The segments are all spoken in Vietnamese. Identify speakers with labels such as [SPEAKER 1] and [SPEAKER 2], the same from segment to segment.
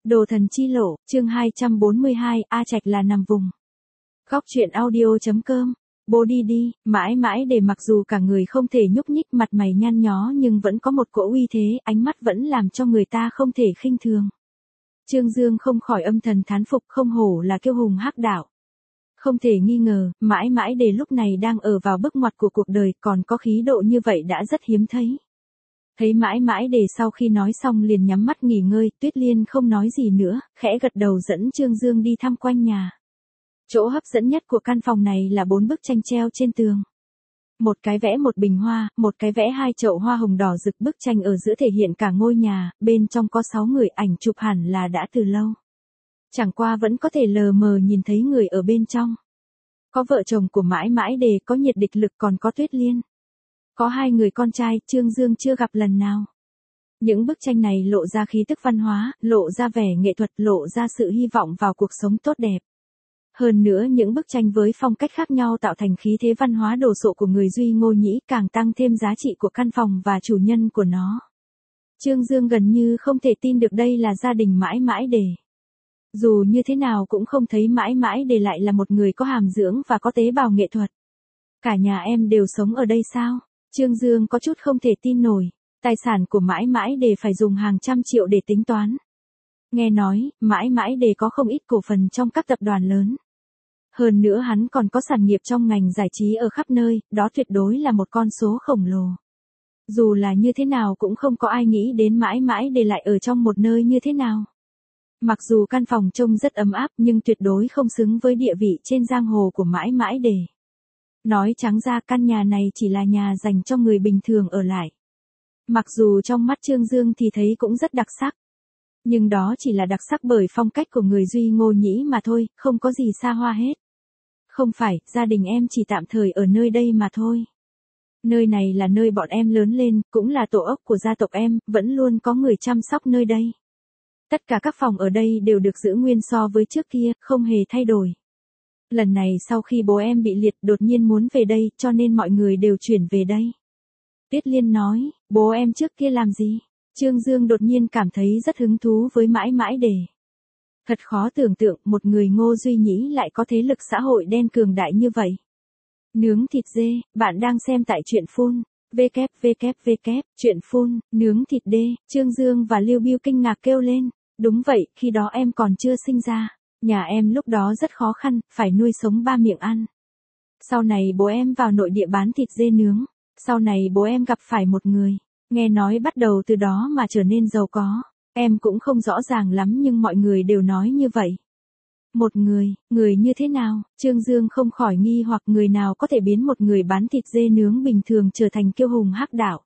[SPEAKER 1] Đồ thần chi lộ, chương 242, A Trạch là nằm vùng. Góc truyện audio.com. Bố đi đi, mãi mãi để mặc dù cả người không thể nhúc nhích, mặt mày nhăn nhó nhưng vẫn có một cỗ uy thế, ánh mắt vẫn làm cho người ta không thể khinh thường. Trương Dương không khỏi âm thầm thán phục, không hổ là kiêu hùng hắc đạo. Không thể nghi ngờ, mãi mãi để lúc này đang ở vào bước ngoặt của cuộc đời, còn có khí độ như vậy đã rất hiếm thấy. Thấy mãi mãi để sau khi nói xong liền nhắm mắt nghỉ ngơi, Tuyết Liên không nói gì nữa, khẽ gật đầu dẫn Trương Dương đi thăm quanh nhà. Chỗ hấp dẫn nhất của căn phòng này là 4 bức tranh treo trên tường. Một cái vẽ một bình hoa, một cái vẽ 2 chậu hoa hồng đỏ rực, bức tranh ở giữa thể hiện cả ngôi nhà, bên trong có 6 người, ảnh chụp hẳn là đã từ lâu. Chẳng qua vẫn có thể lờ mờ nhìn thấy người ở bên trong. Có vợ chồng của mãi mãi đề, có Nhiệt Địch Lực, còn có Tuyết Liên. Có 2 người con trai, Trương Dương chưa gặp lần nào. Những bức tranh này lộ ra khí tức văn hóa, lộ ra vẻ nghệ thuật, lộ ra sự hy vọng vào cuộc sống tốt đẹp. Hơn nữa những bức tranh với phong cách khác nhau tạo thành khí thế văn hóa đồ sộ của người Duy Ngô Nhĩ, càng tăng thêm giá trị của căn phòng và chủ nhân của nó. Trương Dương gần như không thể tin được đây là gia đình mãi mãi đề. Dù như thế nào cũng không thấy mãi mãi đề lại là một người có hàm dưỡng và có tế bào nghệ thuật. Cả nhà em đều sống ở đây sao? Trương Dương có chút không thể tin nổi. Tài sản của mãi mãi đề phải dùng hàng trăm triệu để tính toán. Nghe nói, mãi mãi đề có không ít cổ phần trong các tập đoàn lớn. Hơn nữa hắn còn có sản nghiệp trong ngành giải trí ở khắp nơi, đó tuyệt đối là một con số khổng lồ. Dù là như thế nào cũng không có ai nghĩ đến mãi mãi đề lại ở trong một nơi như thế nào. Mặc dù căn phòng trông rất ấm áp nhưng tuyệt đối không xứng với địa vị trên giang hồ của mãi mãi đề. Nói trắng ra, căn nhà này chỉ là nhà dành cho người bình thường ở lại. Mặc dù trong mắt Trương Dương thì thấy cũng rất đặc sắc. Nhưng đó chỉ là đặc sắc bởi phong cách của người Duy Ngô Nhĩ mà thôi, không có gì xa hoa hết. Không phải, gia đình em chỉ tạm thời ở nơi đây mà thôi. Nơi này là nơi bọn em lớn lên, cũng là tổ ốc của gia tộc em, vẫn luôn có người chăm sóc nơi đây. Tất cả các phòng ở đây đều được giữ nguyên so với trước kia, không hề thay đổi. Lần này sau khi bố em bị liệt đột nhiên muốn về đây, cho nên mọi người đều chuyển về đây. Tuyết Liên nói, bố em trước kia làm gì? Trương Dương đột nhiên cảm thấy rất hứng thú với mãi mãi đề. Thật khó tưởng tượng một người Ngô Duy Nhĩ lại có thế lực xã hội đen cường đại như vậy. Nướng thịt dê, bạn đang xem tại truyện phun. www. Truyện phun, nướng thịt dê, Trương Dương và Lưu Biêu kinh ngạc kêu lên. Đúng vậy, khi đó em còn chưa sinh ra. Nhà em lúc đó rất khó khăn, phải nuôi sống 3 miệng ăn. Sau này bố em vào nội địa bán thịt dê nướng. Sau này bố em gặp phải một người. Nghe nói bắt đầu từ đó mà trở nên giàu có. Em cũng không rõ ràng lắm nhưng mọi người đều nói như vậy. Một người như thế nào? Trương Dương không khỏi nghi hoặc, người nào có thể biến một người bán thịt dê nướng bình thường trở thành kiêu hùng hắc đạo.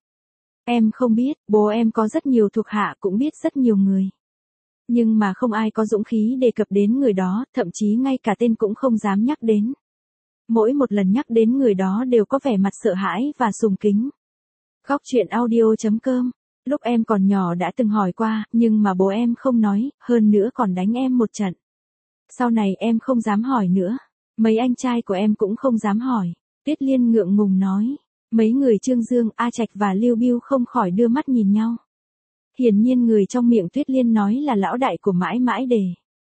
[SPEAKER 1] Em không biết, bố em có rất nhiều thuộc hạ, cũng biết rất nhiều người. Nhưng mà không ai có dũng khí đề cập đến người đó, thậm chí ngay cả tên cũng không dám nhắc đến. Mỗi một lần nhắc đến người đó đều có vẻ mặt sợ hãi và sùng kính. Góc truyện audio.com. Lúc em còn nhỏ đã từng hỏi qua, nhưng mà bố em không nói, hơn nữa còn đánh em một trận. Sau này em không dám hỏi nữa. Mấy anh trai của em cũng không dám hỏi. Tuyết Liên ngượng ngùng nói. Mấy người Trương Dương, A Trạch và Lưu Biêu không khỏi đưa mắt nhìn nhau. Hiển nhiên người trong miệng Tuyết Liên nói là lão đại của mãi mãi đề.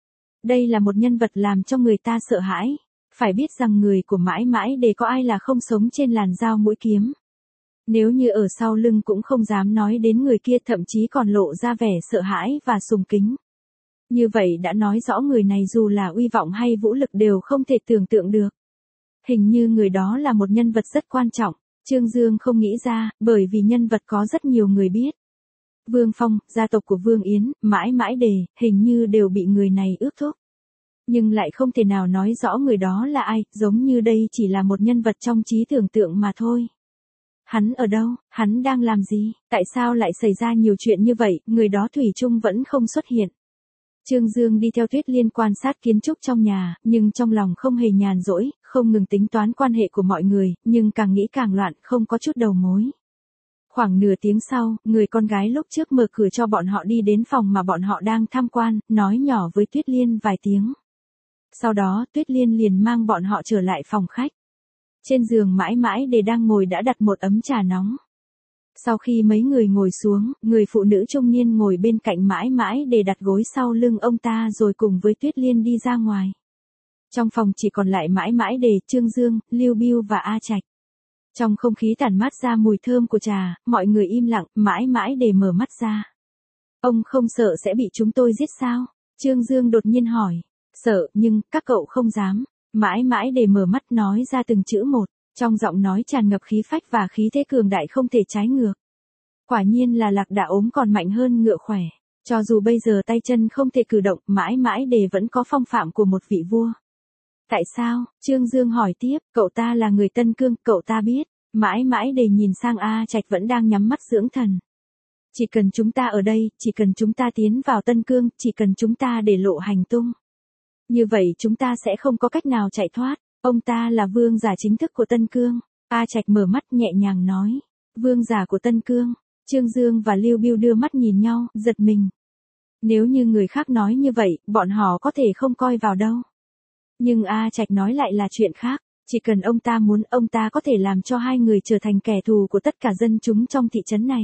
[SPEAKER 1] Đây là một nhân vật làm cho người ta sợ hãi. Phải biết rằng người của mãi mãi đề có ai là không sống trên làn dao mũi kiếm. Nếu như ở sau lưng cũng không dám nói đến người kia, thậm chí còn lộ ra vẻ sợ hãi và sùng kính. Như vậy đã nói rõ người này dù là uy vọng hay vũ lực đều không thể tưởng tượng được. Hình như người đó là một nhân vật rất quan trọng. Trương Dương không nghĩ ra, bởi vì nhân vật có rất nhiều người biết. Vương Phong, gia tộc của Vương Yến, mãi mãi đề, hình như đều bị người này ước thúc. Nhưng lại không thể nào nói rõ người đó là ai, giống như đây chỉ là một nhân vật trong trí tưởng tượng mà thôi. Hắn ở đâu, hắn đang làm gì, tại sao lại xảy ra nhiều chuyện như vậy, người đó thủy chung vẫn không xuất hiện. Trương Dương đi theo Tuyết Liên quan sát kiến trúc trong nhà, nhưng trong lòng không hề nhàn rỗi, không ngừng tính toán quan hệ của mọi người, nhưng càng nghĩ càng loạn, không có chút đầu mối. Khoảng nửa tiếng sau, người con gái lúc trước mở cửa cho bọn họ đi đến phòng mà bọn họ đang tham quan, nói nhỏ với Tuyết Liên vài tiếng. Sau đó Tuyết Liên liền mang bọn họ trở lại phòng khách. Trên giường mãi mãi đề đang ngồi đã đặt một ấm trà nóng. Sau khi mấy người ngồi xuống, người phụ nữ trung niên ngồi bên cạnh mãi mãi để đặt gối sau lưng ông ta rồi cùng với Tuyết Liên đi ra ngoài. Trong phòng chỉ còn lại mãi mãi để, Trương Dương, Lưu Bưu và A Trạch. Trong không khí tản mát ra mùi thơm của trà, mọi người im lặng, mãi mãi để mở mắt ra. Ông không sợ sẽ bị chúng tôi giết sao? Trương Dương đột nhiên hỏi. Sợ, nhưng, các cậu không dám. Mãi mãi để mở mắt nói ra từng chữ một, trong giọng nói tràn ngập khí phách và khí thế cường đại không thể trái ngược. Quả nhiên là Lạc Đà ốm còn mạnh hơn ngựa khỏe. Cho dù bây giờ tay chân không thể cử động, mãi mãi để vẫn có phong phạm của một vị vua. Tại sao? Trương Dương hỏi tiếp, cậu ta là người Tân Cương, cậu ta biết. Mãi mãi để nhìn sang A Trạch vẫn đang nhắm mắt dưỡng thần. Chỉ cần chúng ta ở đây, chỉ cần chúng ta tiến vào Tân Cương, chỉ cần chúng ta để lộ hành tung. Như vậy chúng ta sẽ không có cách nào chạy thoát. Ông ta là vương giả chính thức của Tân Cương. A Trạch mở mắt nhẹ nhàng nói. Vương giả của Tân Cương. Trương Dương và Lưu Bưu đưa mắt nhìn nhau, giật mình. Nếu như người khác nói như vậy, bọn họ có thể không coi vào đâu. Nhưng A Trạch nói lại là chuyện khác. Chỉ cần ông ta muốn, ông ta có thể làm cho hai người trở thành kẻ thù của tất cả dân chúng trong thị trấn này.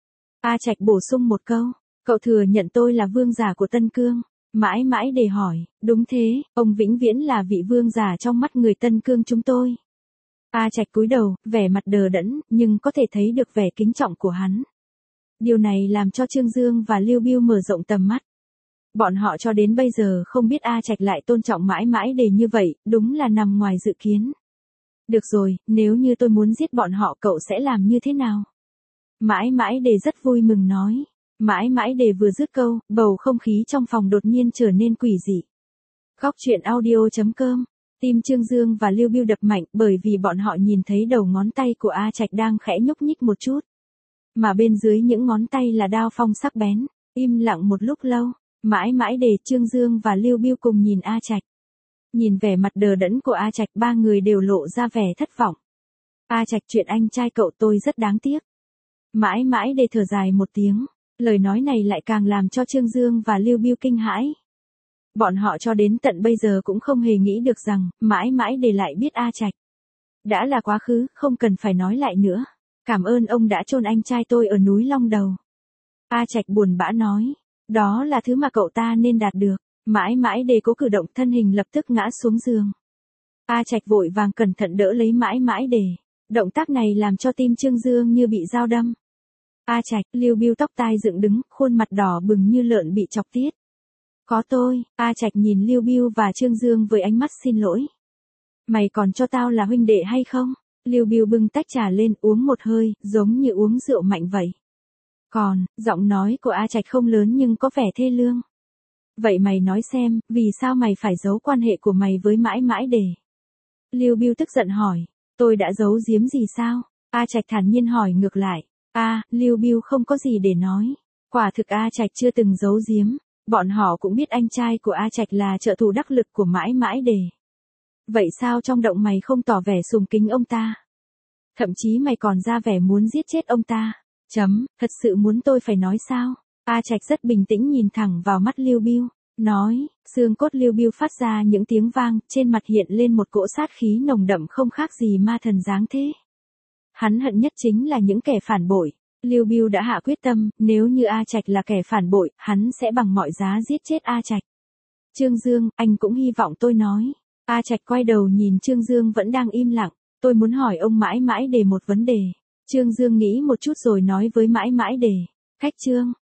[SPEAKER 1] A Trạch bổ sung một câu. Cậu thừa nhận tôi là vương giả của Tân Cương. Mãi mãi để hỏi. Đúng thế, ông vĩnh viễn là vị vương giả trong mắt người Tân Cương chúng tôi. A Trạch cúi đầu, vẻ mặt đờ đẫn, nhưng có thể thấy được vẻ kính trọng của hắn. Điều này làm cho Trương Dương và Lưu Bưu mở rộng tầm mắt. Bọn họ cho đến bây giờ không biết A Trạch lại tôn trọng mãi mãi để như vậy, đúng là nằm ngoài dự kiến. Được rồi, nếu như tôi muốn giết bọn họ cậu sẽ làm như thế nào? Mãi mãi để rất vui mừng nói. Mãi mãi để vừa dứt câu, bầu không khí trong phòng đột nhiên trở nên quỷ dị. Góc truyện audio.com. Tim Trương Dương và Lưu Bưu đập mạnh bởi vì bọn họ nhìn thấy đầu ngón tay của A Trạch đang khẽ nhúc nhích một chút. Mà bên dưới những ngón tay là đao phong sắc bén. Im lặng một lúc lâu, mãi mãi để Trương Dương và Lưu Bưu cùng nhìn A Trạch. Nhìn vẻ mặt đờ đẫn của A Trạch, ba người đều lộ ra vẻ thất vọng. A Trạch, chuyện anh trai cậu tôi rất đáng tiếc. Mãi mãi để thở dài một tiếng. Lời nói này lại càng làm cho Trương Dương và Lưu Bưu kinh hãi. Bọn họ cho đến tận bây giờ cũng không hề nghĩ được rằng, mãi mãi để lại biết A Trạch. Đã là quá khứ, không cần phải nói lại nữa. Cảm ơn ông đã chôn anh trai tôi ở núi Long Đầu. A Trạch buồn bã nói. Đó là thứ mà cậu ta nên đạt được. Mãi mãi để cố cử động, thân hình lập tức ngã xuống giường. A Trạch vội vàng cẩn thận đỡ lấy mãi mãi để. Động tác này làm cho tim Trương Dương như bị dao đâm. A Trạch, Lưu Bưu tóc tai dựng đứng, khuôn mặt đỏ bừng như lợn bị chọc tiết. Có tôi. A Trạch nhìn Lưu Bưu và Trương Dương với ánh mắt xin lỗi. Mày còn cho tao là huynh đệ hay không? Lưu Bưu bưng tách trà lên uống một hơi, giống như uống rượu mạnh vậy. Còn, giọng nói của A Trạch không lớn nhưng có vẻ thê lương. Vậy mày nói xem, vì sao mày phải giấu quan hệ của mày với mãi mãi để? Lưu Bưu tức giận hỏi. Tôi đã giấu giếm gì sao? A Trạch thản nhiên hỏi ngược lại. Lưu Bưu không có gì để nói. Quả thực A Trạch chưa từng giấu giếm. Bọn họ cũng biết anh trai của A Trạch là trợ thủ đắc lực của mãi mãi để. Vậy sao trong động mày không tỏ vẻ sùng kính ông ta? Thậm chí mày còn ra vẻ muốn giết chết ông ta. Thật sự muốn tôi phải nói sao? A Trạch rất bình tĩnh nhìn thẳng vào mắt Lưu Bưu, nói, xương cốt Lưu Bưu phát ra những tiếng vang, trên mặt hiện lên một cỗ sát khí nồng đậm không khác gì ma thần dáng thế. Hắn hận nhất chính là những kẻ phản bội. Lưu Bưu đã hạ quyết tâm, nếu như A Trạch là kẻ phản bội, hắn sẽ bằng mọi giá giết chết A Trạch. Trương Dương, anh cũng hy vọng tôi nói. A Trạch quay đầu nhìn Trương Dương vẫn đang im lặng. Tôi muốn hỏi ông mãi mãi để một vấn đề. Trương Dương nghĩ một chút rồi nói với mãi mãi để. Khách Trương,